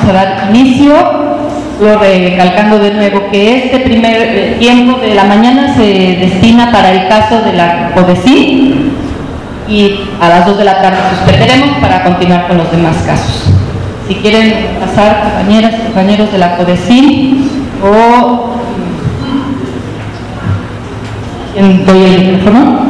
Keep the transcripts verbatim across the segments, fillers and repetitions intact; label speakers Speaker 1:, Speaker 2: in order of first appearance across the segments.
Speaker 1: a dar inicio, lo recalcando de nuevo que este primer tiempo de la mañana se destina para el caso de la CODECIN y a las dos de la tarde suspenderemos para continuar con los demás casos. Si quieren pasar, compañeras y compañeros de la CODECIN, o ¿quién doy el micrófono?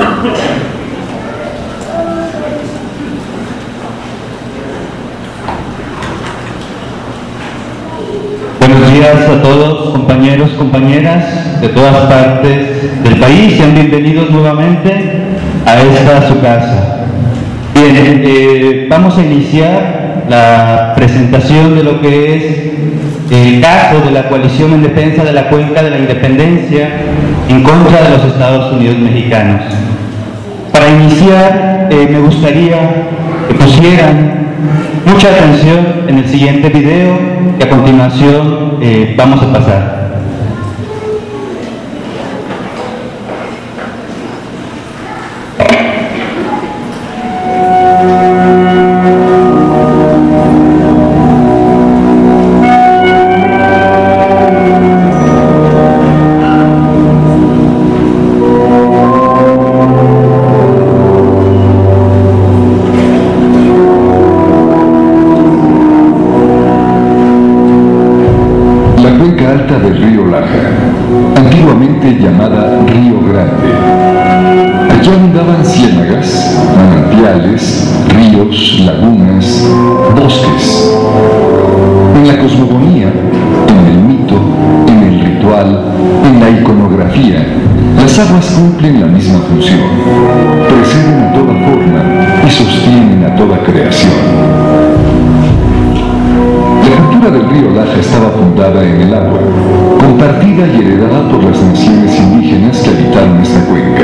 Speaker 2: Buenos días a todos, compañeros, compañeras de todas partes del país. Sean bienvenidos nuevamente a esta su casa. Bien, eh, vamos a iniciar la presentación de lo que es el caso de la coalición en defensa de la Cuenca de la Independencia en contra de los Estados Unidos mexicanos. Para iniciar, eh, me gustaría que pusieran mucha atención en el siguiente video que a continuación eh, vamos a pasar.
Speaker 3: Del río Laja, antiguamente llamada Río Grande. Allí abundaban ciénagas, manantiales, ríos, lagunas, bosques. En la cosmogonía, en el mito, en el ritual, en la iconografía, las aguas cumplen la misma función, preceden a toda forma y sostienen a toda creación. La cultura del río Laja estaba fundada en el agua, compartida y heredada por las naciones indígenas que habitaron esta cuenca.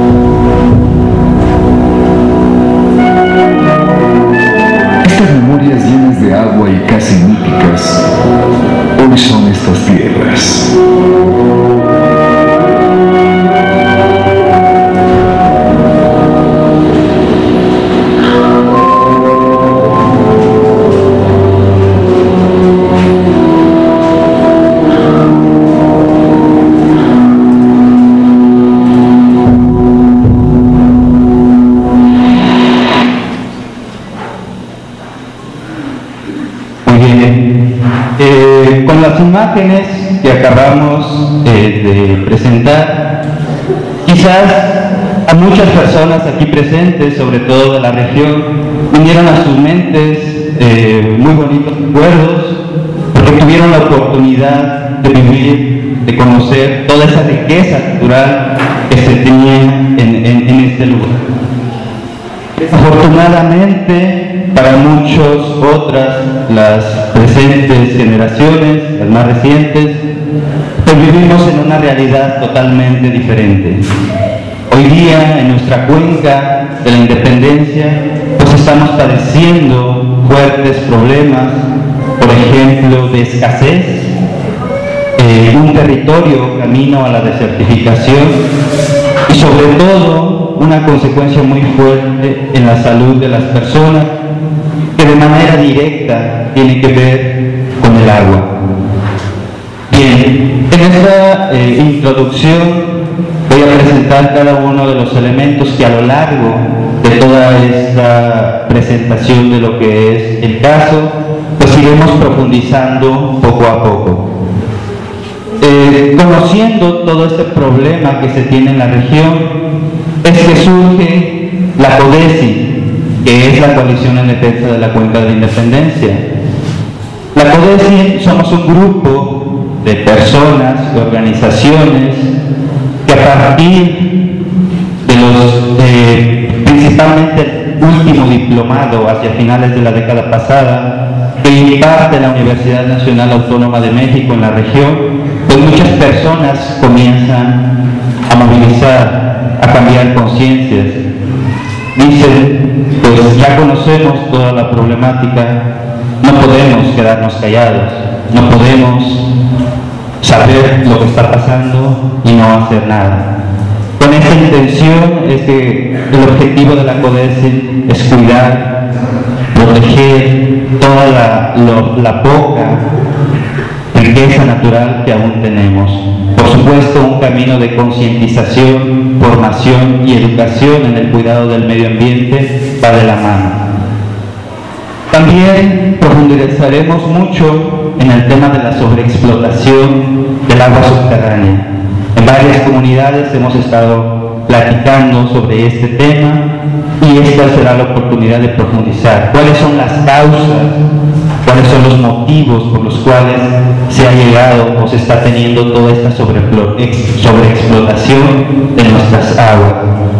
Speaker 3: Estas memorias llenas de agua y casi míticas, hoy son estas tierras.
Speaker 2: Eh, con las imágenes que acabamos eh, de presentar, quizás a muchas personas aquí presentes, sobre todo de la región, vinieron a sus mentes eh, muy bonitos recuerdos, porque tuvieron la oportunidad de vivir, de conocer toda esa riqueza cultural que se tenía en, en, en este lugar. Desafortunadamente, para muchos otras, las presentes generaciones, las más recientes, pues vivimos en una realidad totalmente diferente. Hoy día, en nuestra cuenca de la Independencia, pues estamos padeciendo fuertes problemas, por ejemplo, de escasez, eh, un territorio camino a la desertificación y sobre todo una consecuencia muy fuerte en la salud de las personas, que de manera directa tiene que ver con el agua. Bien, en esta eh, introducción voy a presentar cada uno de los elementos que a lo largo de toda esta presentación de lo que es el caso, pues iremos profundizando poco a poco. Eh, conociendo todo este problema que se tiene en la región, es que surge la CODECIN, que es la Coalición en Defensa de la Cuenca de la Independencia. La CODECIN somos un grupo de personas, de organizaciones, que a partir de los, eh, principalmente el último diplomado hacia finales de la década pasada, que imparte la Universidad Nacional Autónoma de México en la región, pues muchas personas comienzan a movilizar, a cambiar conciencias. Dicen, pues ya conocemos toda la problemática, no podemos quedarnos callados, no podemos saber lo que está pasando y no hacer nada. Con esta intención es que el objetivo de la CODECIN es cuidar, proteger, toda la, lo, la poca riqueza natural que aún tenemos. Por supuesto, un camino de concientización, formación y educación en el cuidado del medio ambiente va de la mano. También profundizaremos mucho en el tema de la sobreexplotación del agua subterránea. En varias comunidades hemos estado platicando sobre este tema y esta será la oportunidad de profundizar. ¿Cuáles son las causas? ¿Cuáles son los motivos por los cuales se ha llegado o se está teniendo toda esta sobreexplotación de nuestras aguas?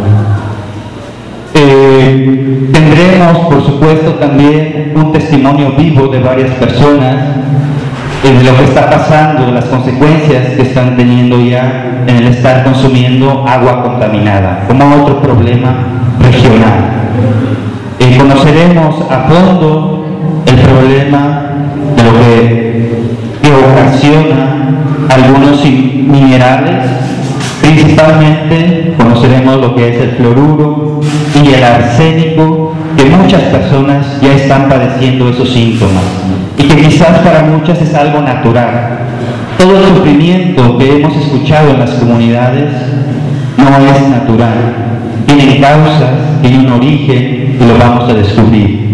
Speaker 2: Eh, tendremos, por supuesto, también un testimonio vivo de varias personas de lo que está pasando, las consecuencias que están teniendo ya en el estar consumiendo agua contaminada, como otro problema regional. Eh, conoceremos a fondo el problema de lo que, que ocasiona algunos minerales. Principalmente conoceremos lo que es el fluoruro y el arsénico, que muchas personas ya están padeciendo esos síntomas y que quizás para muchas es algo natural. Todo el sufrimiento que hemos escuchado en las comunidades no es natural, tienen causas, tienen un origen y lo vamos a descubrir.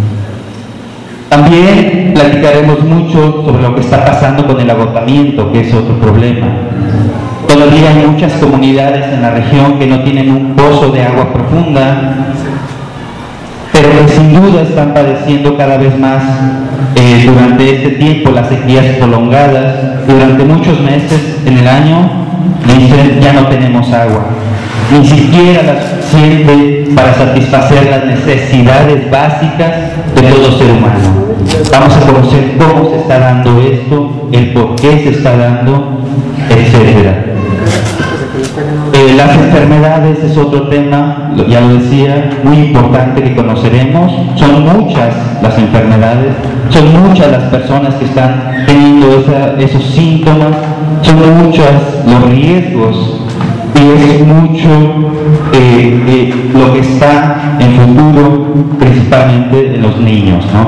Speaker 2: También platicaremos mucho sobre lo que está pasando con el agotamiento, que es otro problema. Todavía hay muchas comunidades en la región que no tienen un pozo de agua profunda, pero que sin duda están padeciendo cada vez más eh, durante este tiempo las sequías prolongadas. Durante muchos meses en el año dicen ya no tenemos agua, ni siquiera la suficiente para satisfacer las necesidades básicas de todo ser humano. Vamos a conocer cómo se está dando esto, el por qué se está dando, etcétera. Eh, las enfermedades es otro tema, ya lo decía, muy importante que conoceremos. Son muchas las enfermedades, son muchas las personas que están teniendo esa, esos síntomas, son muchos los riesgos y es mucho eh, eh, lo que está en futuro, principalmente en los niños, ¿no?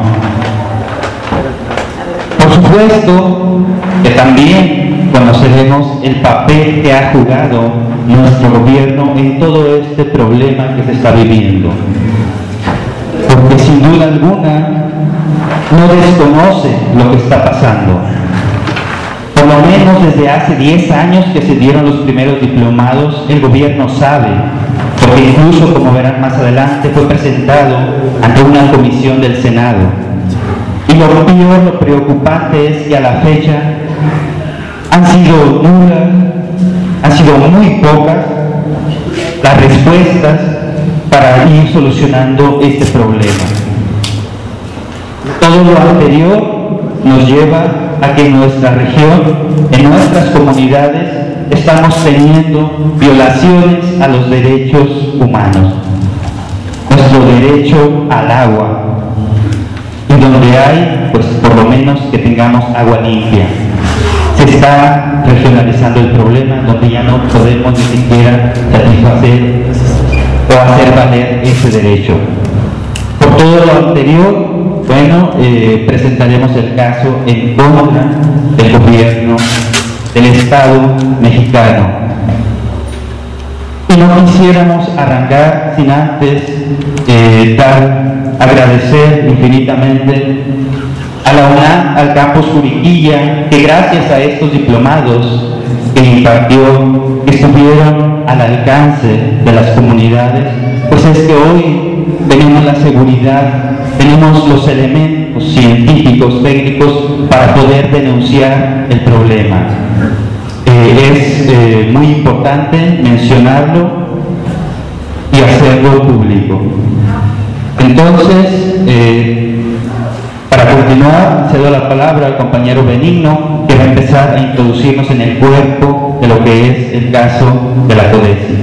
Speaker 2: Por supuesto que también conoceremos el papel que ha jugado nuestro gobierno en todo este problema que se está viviendo, porque sin duda alguna no desconoce lo que está pasando. Por lo menos desde hace diez años que se dieron los primeros diplomados, el gobierno sabe, porque incluso, como verán más adelante, fue presentado ante una comisión del Senado. Y lo peor, lo preocupante es que a la fecha han sido nulas, han sido muy pocas las respuestas para ir solucionando este problema. Todo lo anterior nos lleva a que en nuestra región, en nuestras comunidades, estamos teniendo violaciones a los derechos humanos, nuestro derecho al agua, y donde hay, pues por lo menos que tengamos agua limpia. Se está regionalizando el problema, donde ya no podemos ni siquiera satisfacer o hacer valer ese derecho. Por todo lo anterior, bueno, eh, presentaremos el caso en contra del gobierno del Estado mexicano. Y no quisiéramos arrancar sin antes eh, dar, agradecer infinitamente a la UNAM, al campus Juriquilla, que gracias a estos diplomados que impartió, que estuvieron al alcance de las comunidades, pues es que hoy tenemos la seguridad, tenemos los elementos científicos, técnicos para poder denunciar el problema. Eh, es eh, muy importante mencionarlo y hacerlo público. Entonces, eh, para continuar, cedo la palabra al compañero Benigno, que va a empezar a introducirnos en el cuerpo de lo que es el caso de la CODECI.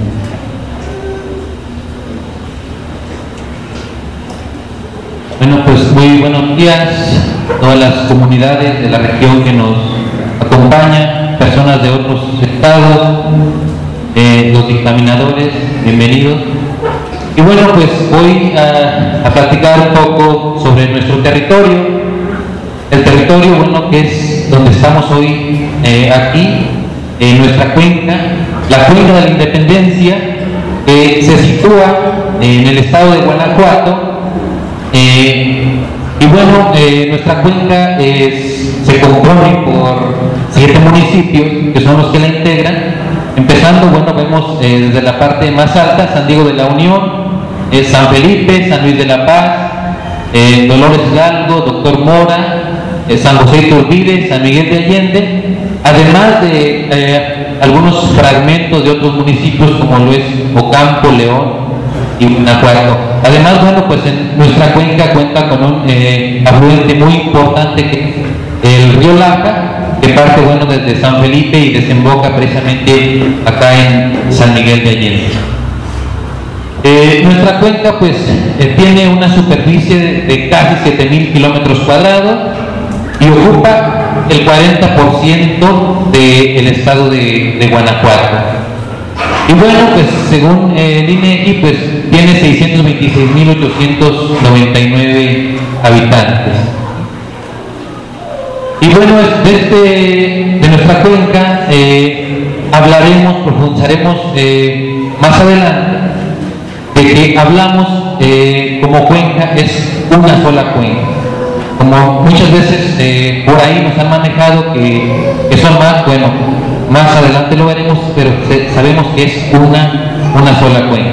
Speaker 4: Bueno, pues muy buenos días a todas las comunidades de la región que nos acompañan, personas de otros estados, eh, los dictaminadores, bienvenidos. Y bueno, pues voy a, a platicar un poco sobre nuestro territorio. El territorio, bueno, que es donde estamos hoy, eh, aquí, en nuestra cuenca, la cuenca de la Independencia, que se sitúa en el estado de Guanajuato. Eh, y bueno, eh, nuestra cuenca es, se compone por siete municipios, que son los que la integran. Empezando, bueno, vemos eh, desde la parte más alta, San Diego de la Unión, eh, San Felipe, San Luis de la Paz, eh, Dolores Hidalgo, Doctor Mora, eh, San José Iturbide, San Miguel de Allende, además de eh, algunos fragmentos de otros municipios como lo es Ocampo, León y Guanajuato. Además, bueno, pues en nuestra cuenca cuenta con un eh, afluente muy importante, que el río Laja, que parte, bueno, desde San Felipe y desemboca precisamente acá en San Miguel de Allende. Eh, nuestra cuenca, pues, eh, tiene una superficie de, de casi siete mil kilómetros cuadrados y ocupa el cuarenta por ciento del estado de, de Guanajuato. Y bueno, pues según eh, el INEGI, pues tiene seiscientos veintiséis mil ochocientos noventa y nueve habitantes. Y bueno, de, este, de nuestra cuenca eh, hablaremos, profundizaremos eh, más adelante, de que hablamos eh, como cuenca es una sola cuenca. Como muchas veces eh, por ahí nos han manejado que, que son más, bueno, más adelante lo veremos, pero se, sabemos que es una, una sola cuenca.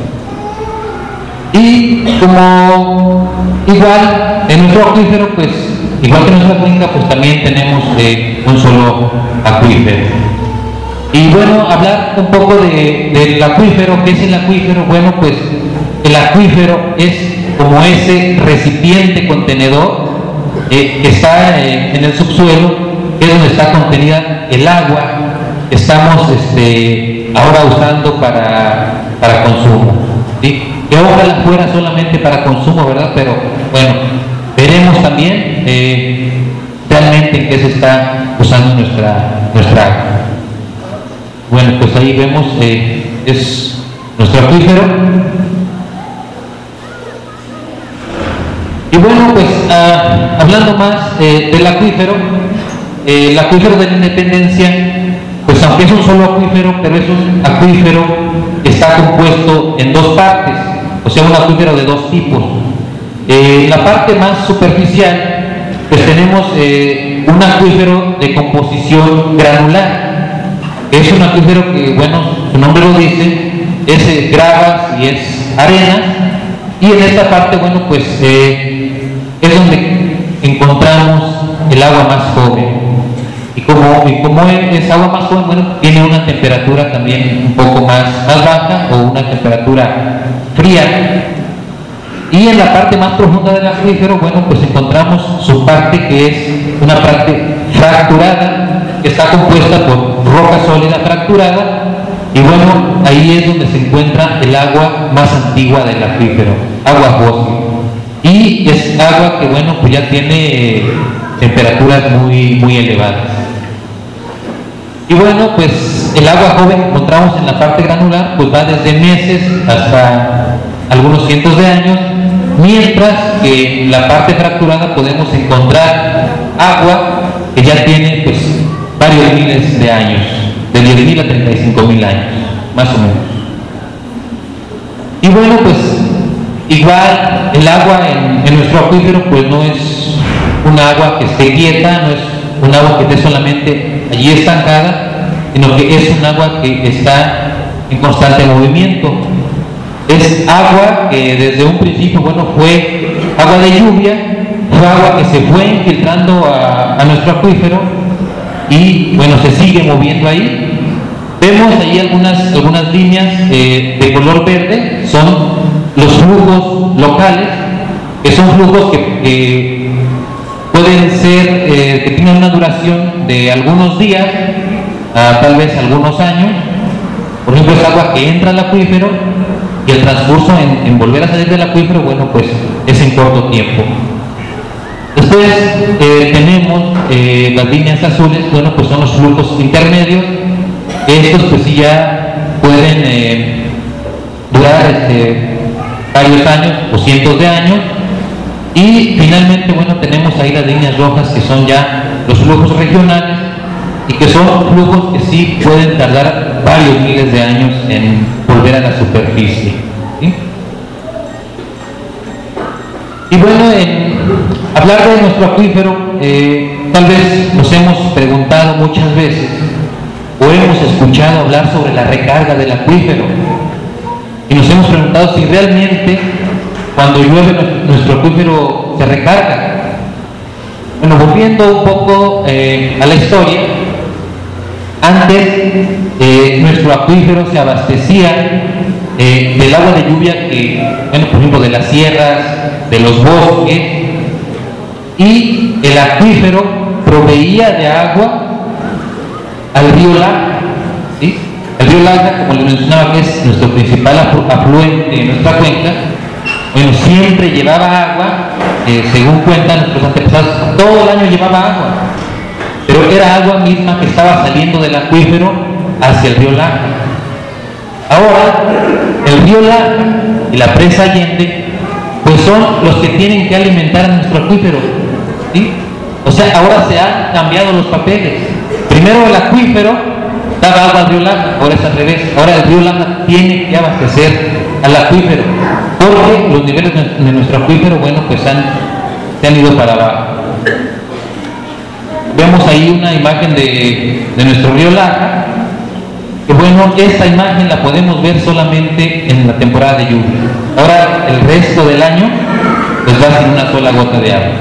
Speaker 4: Y como igual en nuestro acuífero, pues igual que en nuestra cuenca, pues también tenemos eh, un solo acuífero. Y bueno, hablar un poco de, del acuífero. ¿Qué es el acuífero? Bueno, pues el acuífero es como ese recipiente contenedor eh, que está eh, en el subsuelo, que es donde está contenida el agua que estamos este, ahora usando para, para consumo, ¿sí? Que ojalá fuera solamente para consumo, ¿verdad? Pero bueno, veremos también eh, realmente en qué se está usando nuestra, nuestra agua. Bueno, pues ahí vemos, eh, es nuestro acuífero. Y bueno, pues ah, hablando más eh, del acuífero, eh, el acuífero de la Independencia, pues aunque es un solo acuífero, pero es un acuífero que está compuesto en dos partes, o sea, un acuífero de dos tipos. Eh, la parte más superficial, pues tenemos eh, un acuífero de composición granular. Es un acuífero que, bueno, su nombre lo dice, es eh, gravas y es arena, y en esta parte, bueno, pues eh, es donde encontramos el agua más joven. Y como, y como es agua más joven, bueno, tiene una temperatura también un poco más, más baja, o una temperatura fría. Y en la parte más profunda del acuífero, bueno, pues encontramos su parte, que es una parte fracturada, que está compuesta por roca sólida fracturada, y bueno, ahí es donde se encuentra el agua más antigua del acuífero, agua fósil. Y es agua que, bueno, pues ya tiene eh, temperaturas muy, muy elevadas. Y bueno, pues el agua joven que encontramos en la parte granular, pues va desde meses hasta algunos cientos de años, mientras que en la parte fracturada podemos encontrar agua que ya tiene, pues, varios miles de años, de diez mil a treinta y cinco mil años, más o menos. Y bueno, pues igual el agua en, en nuestro acuífero, pues no es un agua que esté quieta, no es un agua que esté solamente allí estancada, sino que es un agua que está en constante movimiento. Es agua que desde un principio, bueno, fue agua de lluvia, fue agua que se fue infiltrando a, a nuestro acuífero, y bueno, se sigue moviendo ahí. Vemos ahí algunas, algunas líneas eh, de color verde, son los flujos locales, que son flujos que, que pueden ser, eh, que tienen una duración de algunos días, a tal vez algunos años. Por ejemplo, es agua que entra al acuífero, y el transcurso en, en volver a salir del acuífero, bueno, pues es en corto tiempo. Después eh, tenemos eh, las líneas azules, bueno, pues son los flujos intermedios. Estos pues sí ya pueden eh, durar este, varios años o cientos de años. Y finalmente, bueno, tenemos ahí las líneas rojas, que son ya los flujos regionales y que son flujos que sí pueden tardar varios miles de años en volver a la superficie, ¿sí? Y bueno, en hablar de nuestro acuífero, eh, tal vez nos hemos preguntado muchas veces o hemos escuchado hablar sobre la recarga del acuífero, y nos hemos preguntado si realmente cuando llueve nuestro acuífero se recarga. Bueno, volviendo un poco eh, a la historia, antes eh, nuestro acuífero se abastecía eh, del agua de lluvia que, bueno, por ejemplo, de las sierras, de los bosques, y el acuífero proveía de agua al río Laja, ¿sí? El río Laja, como les mencionaba, que es nuestro principal afluente en nuestra cuenca, bueno, siempre llevaba agua, eh, según cuentan nuestros antepasados, todo el año llevaba agua, pero era agua misma que estaba saliendo del acuífero hacia el río Laja. Ahora, el río Laja y la presa Allende, pues son los que tienen que alimentar a nuestro acuífero, ¿sí? O sea, ahora se han cambiado los papeles. Primero el acuífero daba agua al río Laja, ahora es al revés. Ahora el río Laja tiene que abastecer al acuífero, porque los niveles de nuestro acuífero, bueno, pues han, se han ido para abajo. Vemos ahí una imagen de, de nuestro río Laja, que bueno, esta imagen la podemos ver solamente en la temporada de lluvia. Ahora el resto del año pues va sin una sola gota de agua.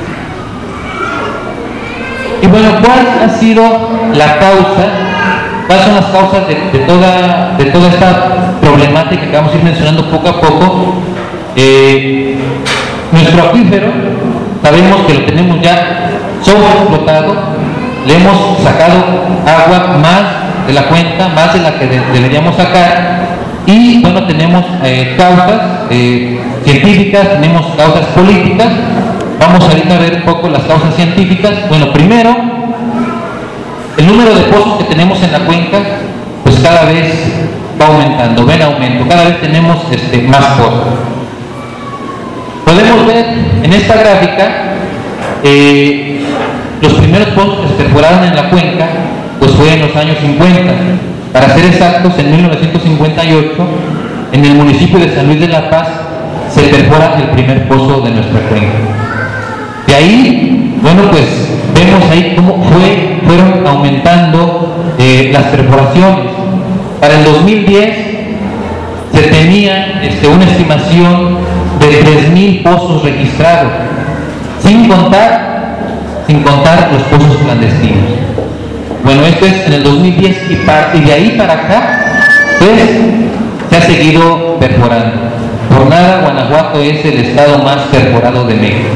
Speaker 4: Y bueno, ¿cuál ha sido la causa? ¿Cuáles son las causas de, de, toda, de toda esta problemática que vamos a ir mencionando poco a poco? Eh, nuestro acuífero, sabemos que lo tenemos ya sobreexplotado, le hemos sacado agua más de la cuenta, más de la que de, deberíamos sacar, y bueno, tenemos eh, causas eh, científicas, tenemos causas políticas. Vamos ahorita a ver un poco las causas científicas. Bueno, primero, el número de pozos que tenemos en la cuenca, pues cada vez va aumentando, ven aumento, cada vez tenemos este, más pozos. Podemos ver en esta gráfica eh, los primeros pozos que se perforaron en la cuenca, pues fue en los años cincuenta. Para ser exactos, en mil novecientos cincuenta y ocho, en el municipio de San Luis de la Paz, se perfora el primer pozo de nuestra cuenca. De ahí, bueno, pues vemos ahí cómo fue, fueron aumentando eh, las perforaciones. Para el dos mil diez se tenía este, una estimación de tres mil pozos registrados, sin contar, sin contar los pozos clandestinos. Bueno, esto es en el dos mil diez, y, para, y de ahí para acá, pues se ha seguido perforando. Por nada, Guanajuato es el estado más perforado de México.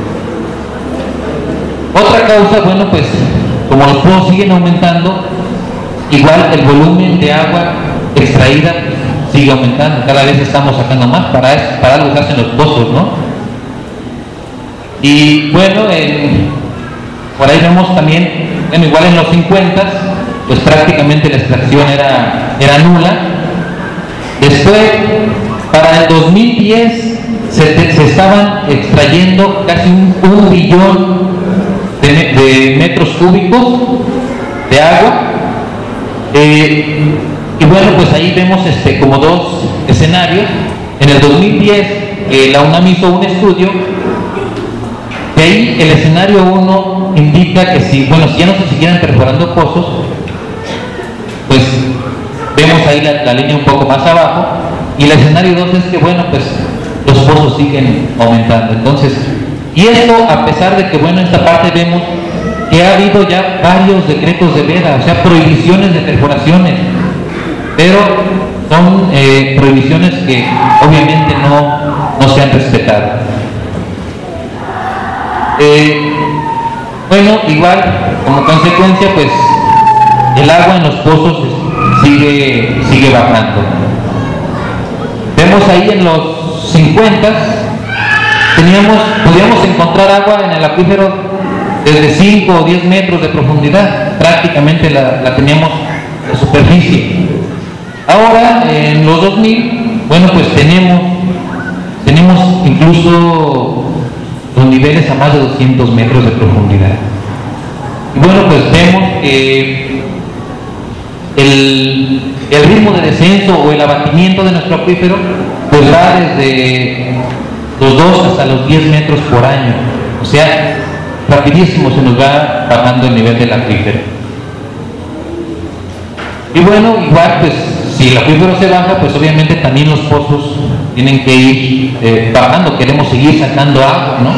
Speaker 4: Otra causa, bueno, pues como los pozos siguen aumentando, igual el volumen de agua extraída sigue aumentando, cada vez estamos sacando más, para, eso, para algo se hacen los pozos, ¿no? Y bueno, en, por ahí vemos también, bueno, igual en los cincuenta, pues prácticamente la extracción era, era nula. Después, para el dos mil diez, se, se estaban extrayendo casi un, un billón de, de metros cúbicos de agua. Eh, y bueno, pues ahí vemos este, como dos escenarios. En el dos mil diez, eh, la UNAM hizo un estudio, de ahí el escenario uno indica que si, bueno, si ya no se siguieran perforando pozos, pues vemos ahí la, la línea un poco más abajo, y el escenario dos es que, bueno, pues los pozos siguen aumentando. Entonces, y esto a pesar de que, bueno, en esta parte vemos que ha habido ya varios decretos de veda, o sea, prohibiciones de perforaciones, pero son eh, prohibiciones que obviamente no, no se han respetado. Eh, bueno, igual, como consecuencia, pues el agua en los pozos sigue, sigue bajando. Vemos ahí en los cincuenta, teníamos, podíamos encontrar agua en el acuífero desde cinco o diez metros de profundidad, prácticamente la, la teníamos de superficie. Ahora, en los dos mil, bueno, pues tenemos incluso los niveles a más de doscientos metros de profundidad. Y bueno, pues vemos que el, el ritmo de descenso o el abatimiento de nuestro acuífero pues va desde los dos hasta los diez metros por año. O sea, rapidísimo se nos va bajando el nivel del acuífero. Y bueno, igual pues si el acuífero se baja, pues obviamente también los pozos tienen que ir eh, bajando, queremos seguir sacando agua, ¿no?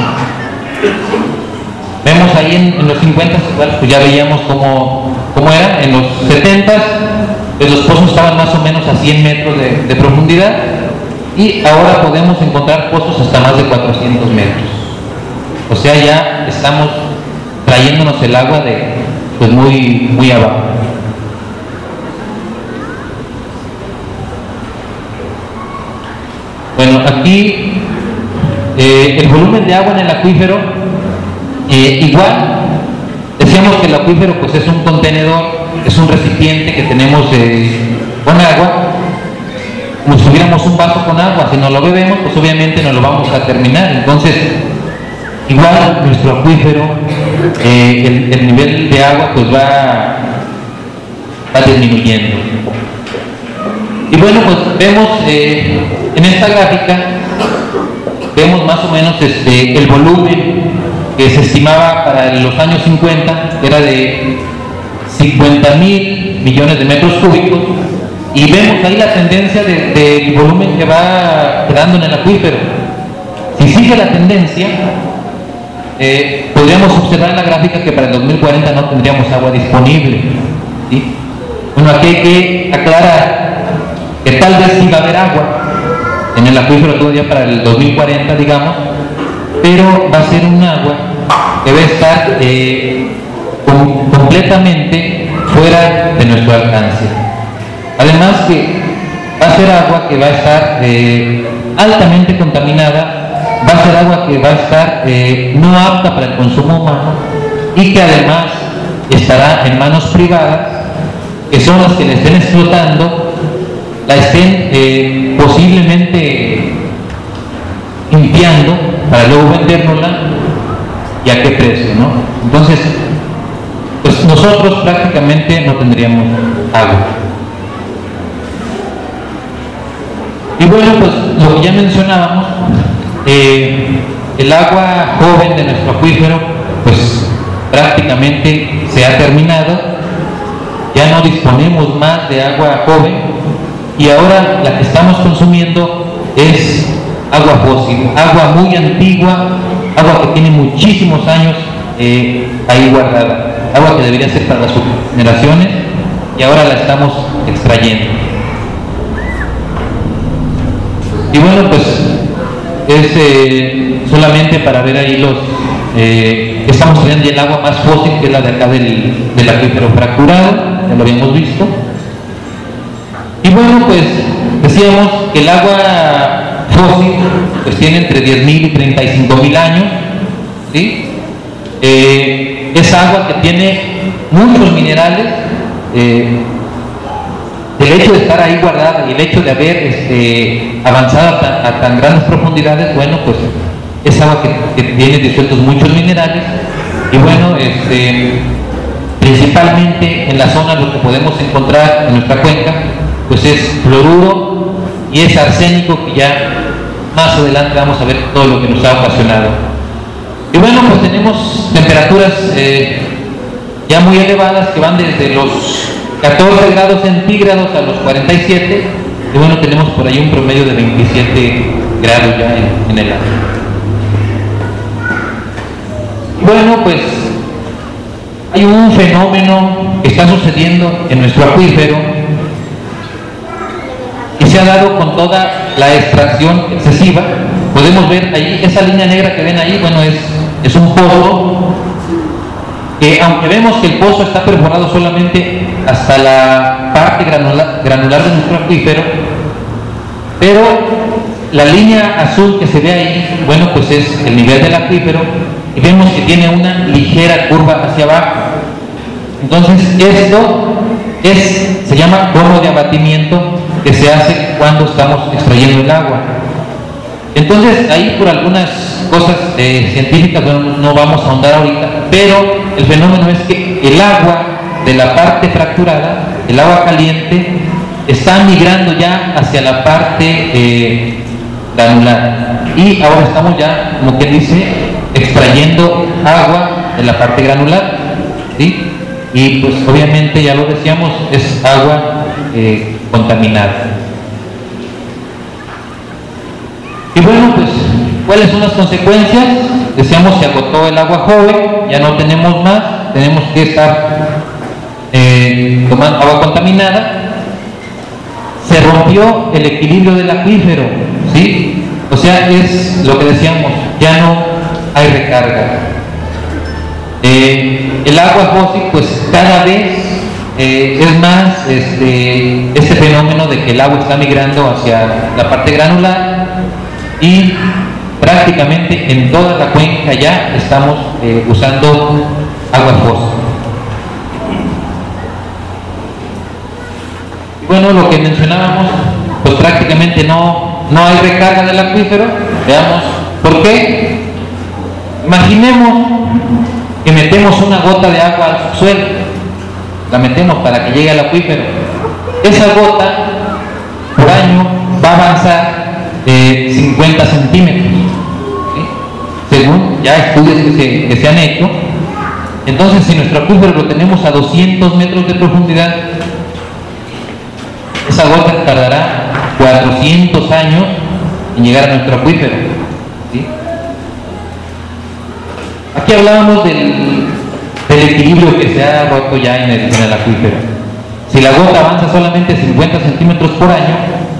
Speaker 4: Vemos ahí en, en los cincuenta, igual, pues ya veíamos cómo, cómo era, en los setenta, pues los pozos estaban más o menos a cien metros de, de profundidad, y ahora podemos encontrar pozos hasta más de cuatrocientos metros. O sea, ya estamos trayéndonos el agua de, pues muy, muy abajo. Bueno, aquí eh, el volumen de agua en el acuífero, eh, igual, decíamos que el acuífero pues es un contenedor, es un recipiente que tenemos eh, con agua, como si tuviéramos un vaso con agua. Si no lo bebemos, pues obviamente no lo vamos a terminar. Entonces, igual nuestro acuífero, eh, el, el nivel de agua pues va, va disminuyendo. Y bueno, pues vemos eh, en esta gráfica, vemos más o menos este, el volumen que se estimaba para los años cincuenta, que era de cincuenta mil millones de metros cúbicos, y vemos ahí la tendencia del de, de volumen que va quedando en el acuífero. Si sigue la tendencia, eh, podríamos observar en la gráfica que para el dos mil cuarenta no tendríamos agua disponible, ¿sí? Bueno, aquí hay que aclarar que tal vez sí va a haber agua en el acuífero todavía para el dos mil cuarenta, digamos, pero va a ser un agua que va a estar eh, com completamente fuera de nuestro alcance. Además que va a ser agua que va a estar eh, altamente contaminada, va a ser agua que va a estar eh, no apta para el consumo humano, y que además estará en manos privadas, que son las que le estén explotando, la estén eh, posiblemente limpiando para luego vendérnosla, y a qué precio, ¿no? Entonces, pues nosotros prácticamente no tendríamos agua. Y bueno, pues lo que ya mencionábamos, eh, el agua joven de nuestro acuífero pues prácticamente se ha terminado, ya no disponemos más de agua joven, y ahora la que estamos consumiendo es agua fósil, agua muy antigua, agua que tiene muchísimos años eh, ahí guardada, agua que debería ser para las generaciones, y ahora la estamos extrayendo. Y bueno, pues es eh, solamente para ver ahí los eh, estamos teniendo el agua más fósil, que es la de acá del, del acuífero fracturado, ya lo habíamos visto. Y bueno, pues decíamos que el agua fósil pues tiene entre diez mil y treinta y cinco mil años, ¿sí? Eh, es agua que tiene muchos minerales. Eh, el hecho de estar ahí guardada y el hecho de haber este, avanzado a tan, a tan grandes profundidades, bueno, pues es agua que, que tiene disueltos muchos minerales. Y bueno, este, principalmente en la zona lo que podemos encontrar en nuestra cuenca pues es fluoruro y es arsénico, que ya más adelante vamos a ver todo lo que nos ha ocasionado. Y bueno, pues tenemos temperaturas eh, ya muy elevadas, que van desde los catorce grados centígrados a los cuarenta y siete, y bueno, tenemos por ahí un promedio de veintisiete grados ya en, en el año. Bueno, pues hay un fenómeno que está sucediendo en nuestro acuífero, y se ha dado con toda la extracción excesiva. Podemos ver ahí, esa línea negra que ven ahí, bueno, es, es un pozo, que aunque vemos que el pozo está perforado solamente hasta la parte granular, granular de nuestro acuífero, pero la línea azul que se ve ahí, bueno, pues es el nivel del acuífero, y vemos que tiene una ligera curva hacia abajo. Entonces esto es, se llama cono de abatimiento, que se hace cuando estamos extrayendo el agua. Entonces, ahí por algunas cosas eh, científicas, bueno, no vamos a ahondar ahorita, pero el fenómeno es que el agua de la parte fracturada, el agua caliente, está migrando ya hacia la parte eh, granular. Y ahora estamos ya, como quien dice, extrayendo agua de la parte granular, ¿sí? Y pues obviamente, ya lo decíamos, es agua eh, contaminada. Y bueno, pues, ¿cuáles son las consecuencias? Decíamos, se agotó el agua joven, ya no tenemos más, tenemos que estar eh, tomando agua contaminada. Se rompió el equilibrio del acuífero, ¿sí? O sea, es lo que decíamos, ya no hay recarga. Eh, el agua fósil, pues cada vez eh, es más este, este fenómeno de que el agua está migrando hacia la parte granular, y prácticamente en toda la cuenca ya estamos eh, usando agua fósil. Bueno, lo que mencionábamos, pues prácticamente no, no hay recarga del acuífero. Veamos por qué. Imaginemos que metemos una gota de agua al subsuelo, la metemos para que llegue al acuífero. Esa gota por año va a avanzar eh, cincuenta centímetros, ¿sí? Según ya estudios que se, que se han hecho. Entonces, si nuestro acuífero lo tenemos a doscientos metros de profundidad, esa gota tardará cuatrocientos años en llegar a nuestro acuífero, ¿sí? Aquí hablábamos del, del equilibrio que se ha roto ya en el, en el acuífero. Si la gota avanza solamente cincuenta centímetros por año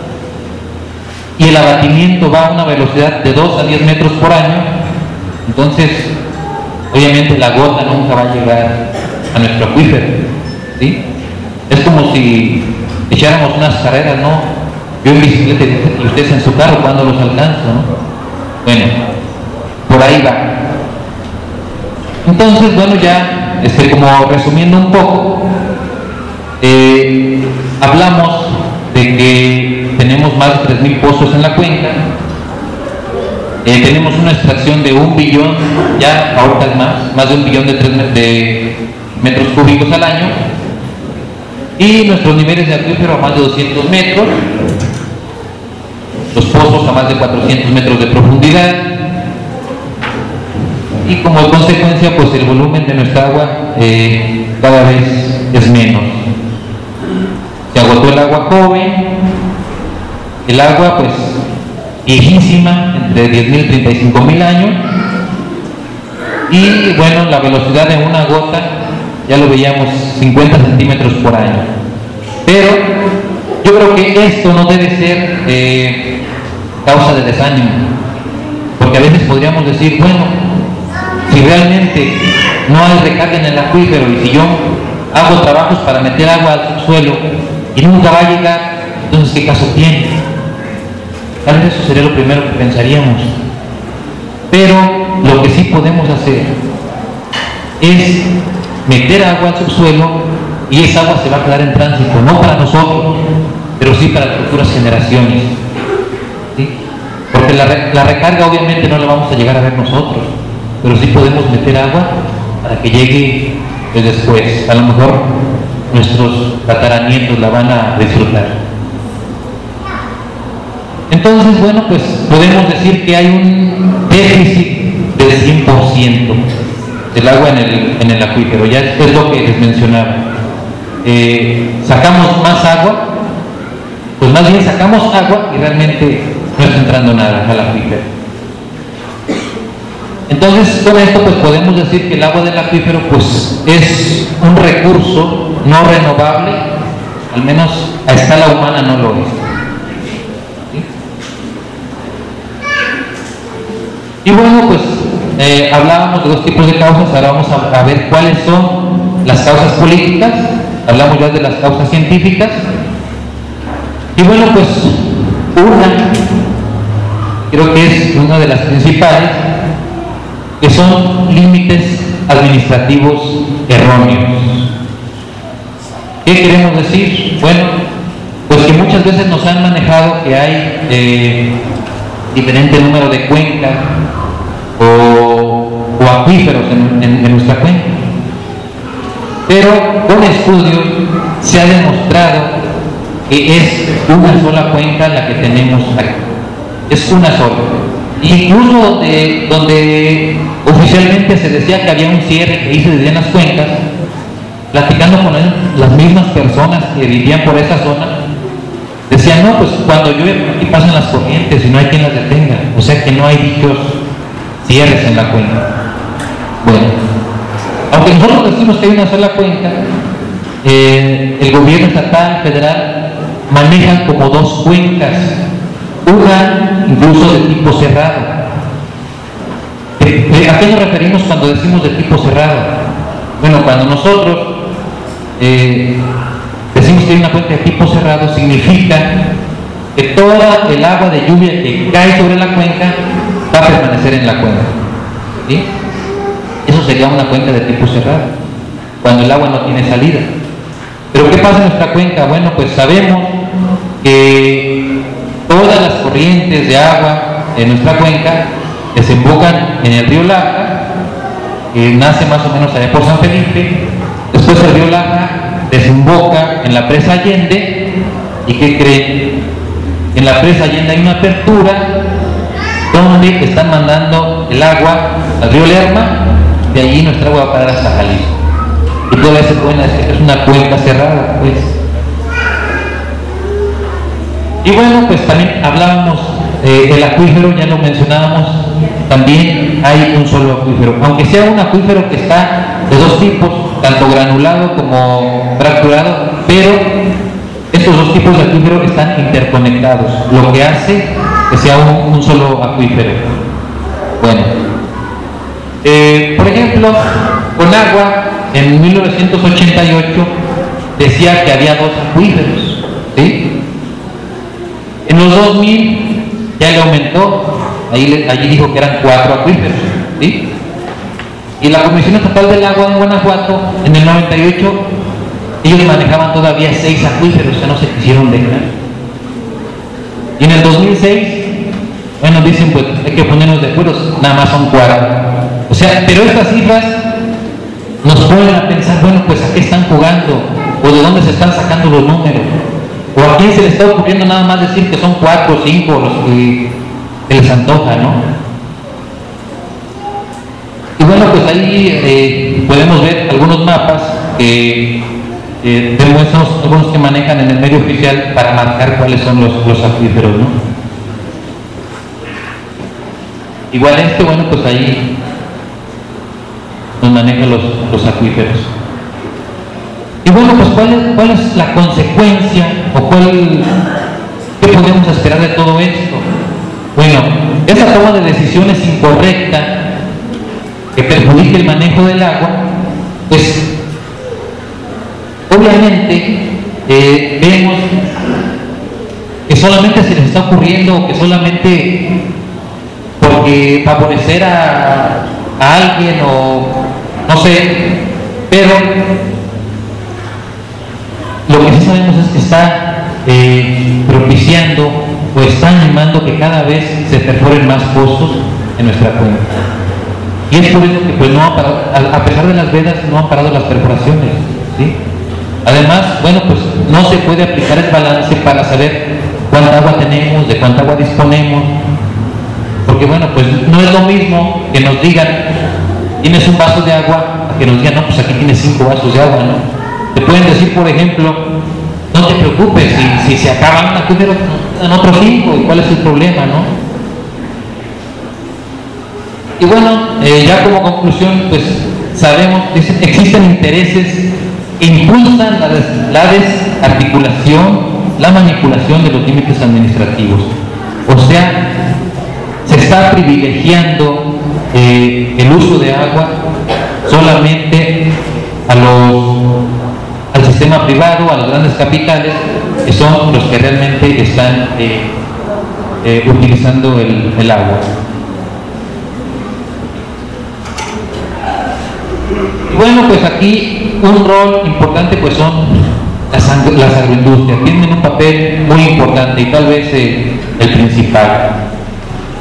Speaker 4: y el abatimiento va a una velocidad de dos a diez metros por año, entonces obviamente la gota nunca va a llegar a nuestro acuífero, ¿sí? Es como si echáramos unas carreras, ¿no? Yo en bicicleta y ustedes en su carro, ¿cuándo los alcanzo, no? Bueno, por ahí va. Entonces, bueno, ya este, como resumiendo un poco, eh, hablamos de que tenemos más de tres mil pozos en la cuenca, eh, tenemos una extracción de un billón, ya ahorita es más, más de un billón de, tres, de metros cúbicos al año, y nuestros niveles de acuífero a más de doscientos metros, los pozos a más de cuatrocientos metros de profundidad, y como consecuencia, pues el volumen de nuestra agua eh, cada vez es menos. Se agotó el agua joven, el agua pues viejísima, entre diez mil y treinta y cinco mil años, y bueno, la velocidad de una gota, ya lo veíamos, cincuenta centímetros por año. Pero yo creo que esto no debe ser eh, causa de desánimo, porque a veces podríamos decir, bueno, si realmente no hay recarga en el acuífero y si yo hago trabajos para meter agua al subsuelo y nunca va a llegar, entonces ¿qué caso tiene? Tal vez eso sería lo primero que pensaríamos. Pero lo que sí podemos hacer es meter agua al subsuelo, y esa agua se va a quedar en tránsito, no para nosotros, pero sí para las futuras generaciones, ¿sí? Porque la, la recarga obviamente no la vamos a llegar a ver nosotros, pero sí podemos meter agua para que llegue después. A lo mejor nuestros tataranietos la van a disfrutar. Entonces, bueno, pues podemos decir que hay un déficit del cien por ciento del agua en el, en el acuífero. Ya es, es lo que les mencionaba. Eh, sacamos más agua, pues más bien sacamos agua y realmente no está entrando nada al acuífero. Entonces, con esto pues podemos decir que el agua del acuífero pues es un recurso no renovable, al menos a escala humana no lo es. ¿Sí? Y bueno, pues eh, hablábamos de dos tipos de causas, ahora vamos a, a ver cuáles son las causas políticas. Hablamos ya de las causas científicas. Y bueno, pues una, creo que es una de las principales, que son límites administrativos erróneos. ¿Qué queremos decir? Bueno, pues que muchas veces nos han manejado que hay eh, diferente número de cuencas o, o acuíferos en, en, en nuestra cuenca. Pero con estudios se ha demostrado que es una sola cuenca la que tenemos aquí. Es una sola. Incluso donde, donde oficialmente se decía que había un cierre que hizo de las cuencas, platicando con él, las mismas personas que vivían por esa zona, decían, no, pues cuando llueve por aquí pasan las corrientes y no hay quien las detenga. O sea que no hay dichos cierres en la cuenca. Bueno, aunque nosotros decimos que hay una sola cuenca, eh, el gobierno estatal, federal, manejan como dos cuencas, una incluso de tipo cerrado. ¿A qué nos referimos cuando decimos de tipo cerrado? Bueno, cuando nosotros eh, decimos que hay una cuenca de tipo cerrado, significa que toda el agua de lluvia que cae sobre la cuenca va a permanecer en la cuenca, ¿sí? Eso sería una cuenca de tipo cerrado, cuando el agua no tiene salida. Pero ¿qué pasa en nuestra cuenca? Bueno, pues sabemos que todas las corrientes de agua en nuestra cuenca desembocan en el río Laja, que nace más o menos allá por San Felipe. Después el río Laja desemboca en la presa Allende. ¿Y qué creen? En la presa Allende hay una apertura donde están mandando el agua al río Lerma. De allí nuestra agua va a parar hasta Jalisco. Y todavía se pueden decir que es una cuenca cerrada, pues. Y bueno, pues también hablábamos eh, del acuífero, ya lo mencionábamos, también hay un solo acuífero, aunque sea un acuífero que está de dos tipos, tanto granulado como fracturado, pero estos dos tipos de acuífero están interconectados, lo que hace que sea un, un solo acuífero. Bueno, eh, por ejemplo, Conagua en mil novecientos ochenta y ocho decía que había dos acuíferos, ¿sí? En los dos mil ya le aumentó, ahí, allí dijo que eran cuatro acuíferos, ¿sí? Y la Comisión Estatal del Agua en Guanajuato, en el noventa y ocho, ellos manejaban todavía seis acuíferos, que no se quisieron dejar. Y en el dos mil seis, bueno, dicen, pues hay que ponernos de acuerdo, nada más son cuatro. O sea, pero estas cifras nos ponen a pensar, bueno, pues a qué están jugando, o de dónde se están sacando los números. ¿O a quién se le está ocurriendo nada más decir que son cuatro o cinco los que, que les antoja, no? Y bueno, pues ahí eh, podemos ver algunos mapas que eh, demuestran algunos que manejan en el medio oficial para marcar cuáles son los, los acuíferos, ¿no? Igual este, bueno, pues ahí nos maneja los, los acuíferos. Y bueno, pues ¿cuál es, cuál es la consecuencia o cuál, qué podemos esperar de todo esto? Bueno, esa toma de decisiones incorrecta que perjudique el manejo del agua, pues obviamente eh, vemos que solamente se les está ocurriendo o que solamente porque favorecer a, a alguien o no sé, pero lo que sí sabemos es que está eh, propiciando o está animando que cada vez se perforen más pozos en nuestra cuenca. Y es por eso que pues, no ha parado, a pesar de las vedas, no han parado las perforaciones, ¿sí? Además, bueno, pues no se puede aplicar el balance para saber cuánta agua tenemos, de cuánta agua disponemos, porque bueno, pues no es lo mismo que nos digan, tienes un vaso de agua, a que nos digan, no, pues aquí tienes cinco vasos de agua, ¿no? Te pueden decir, por ejemplo, no te preocupes, si, si se acaban un acuífero, en otros cinco, ¿y cuál es el problema, no? Y bueno, eh, ya como conclusión, pues sabemos que existen intereses que impulsan la, des, la desarticulación, la manipulación de los límites administrativos. O sea, se está privilegiando eh, el uso de agua solamente a los al sistema privado, a los grandes capitales, que son los que realmente están eh, eh, utilizando el, el agua. Y bueno, pues aquí un rol importante pues son las, las agroindustrias, tienen un papel muy importante y tal vez eh, el principal.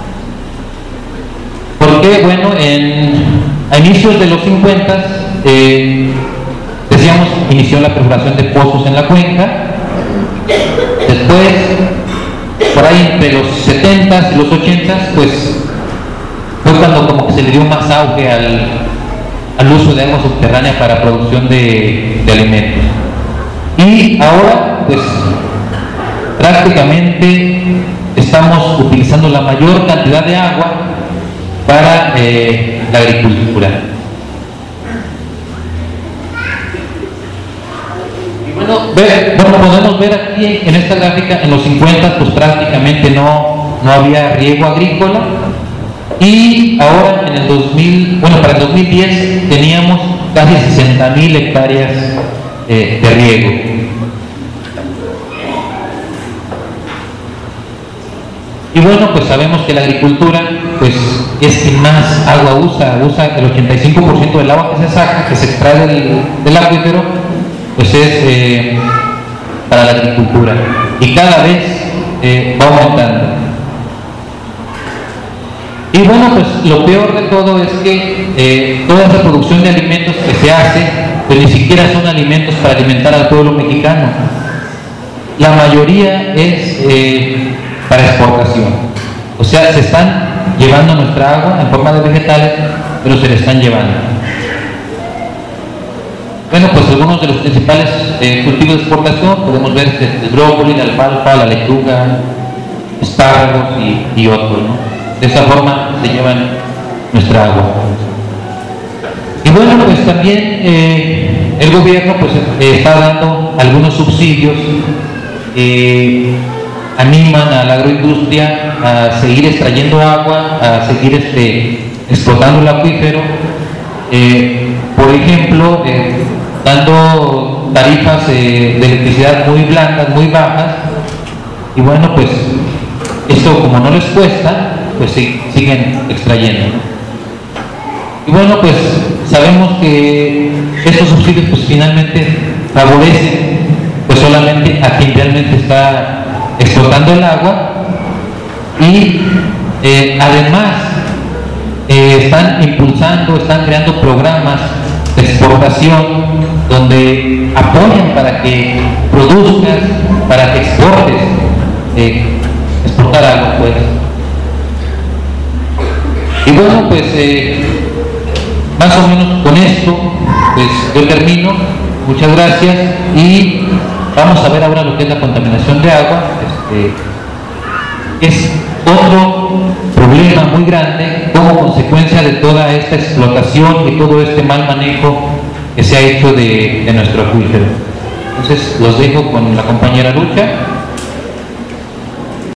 Speaker 4: qué? Bueno, en, a inicios de los cincuenta, eh, decíamos, inició la perforación de pozos en la cuenca. Después, por ahí entre los setenta y los ochenta, pues fue cuando como que se le dio más auge al, al uso de agua subterránea para producción de, de alimentos. Y ahora, pues, prácticamente estamos utilizando la mayor cantidad de agua para eh, la agricultura. Y bueno, ver, bueno, podemos ver aquí en esta gráfica, en los cincuenta, pues prácticamente no, no había riego agrícola, y ahora en el dos mil, bueno, para el dos mil diez teníamos casi sesenta mil hectáreas eh, de riego. Y bueno, pues sabemos que la agricultura pues es quien más agua usa, usa el ochenta y cinco por ciento del agua que se saca, que se extrae del, del acuífero, pues es eh, para la agricultura, y cada vez eh, va aumentando. Y bueno, pues lo peor de todo es que eh, toda esa producción de alimentos que se hace, pues ni siquiera son alimentos para alimentar al pueblo mexicano. La mayoría es eh, para exportación. O sea, se están llevando nuestra agua en forma de vegetales, pero se le están llevando. Bueno, pues algunos de los principales eh, cultivos de exportación podemos ver el brócoli, la alfalfa, la lechuga, espárragos y, y otros, ¿no? De esa forma se llevan nuestra agua. Y bueno, pues también eh, el gobierno pues eh, está dando algunos subsidios que animan a la agroindustria a seguir extrayendo agua, a seguir este, explotando el acuífero. Eh, por ejemplo, eh, dando tarifas eh, de electricidad muy blandas, muy bajas, y bueno, pues esto como no les cuesta, pues sí, siguen extrayendo. Y bueno, pues sabemos que estos subsidios pues finalmente favorecen pues solamente a quien realmente está explotando el agua, y eh, además eh, están impulsando, están creando programas de exportación donde apoyan para que produzcas, para que exportes, eh, exportar algo pues. Y bueno, pues eh, más o menos con esto pues yo termino. Muchas gracias, y vamos a ver ahora lo que es la contaminación de agua. Este, es otro problema muy grande como consecuencia de toda esta explotación y todo este mal manejo que se ha hecho de, de nuestro acuífero. Entonces los dejo con la compañera Lucha.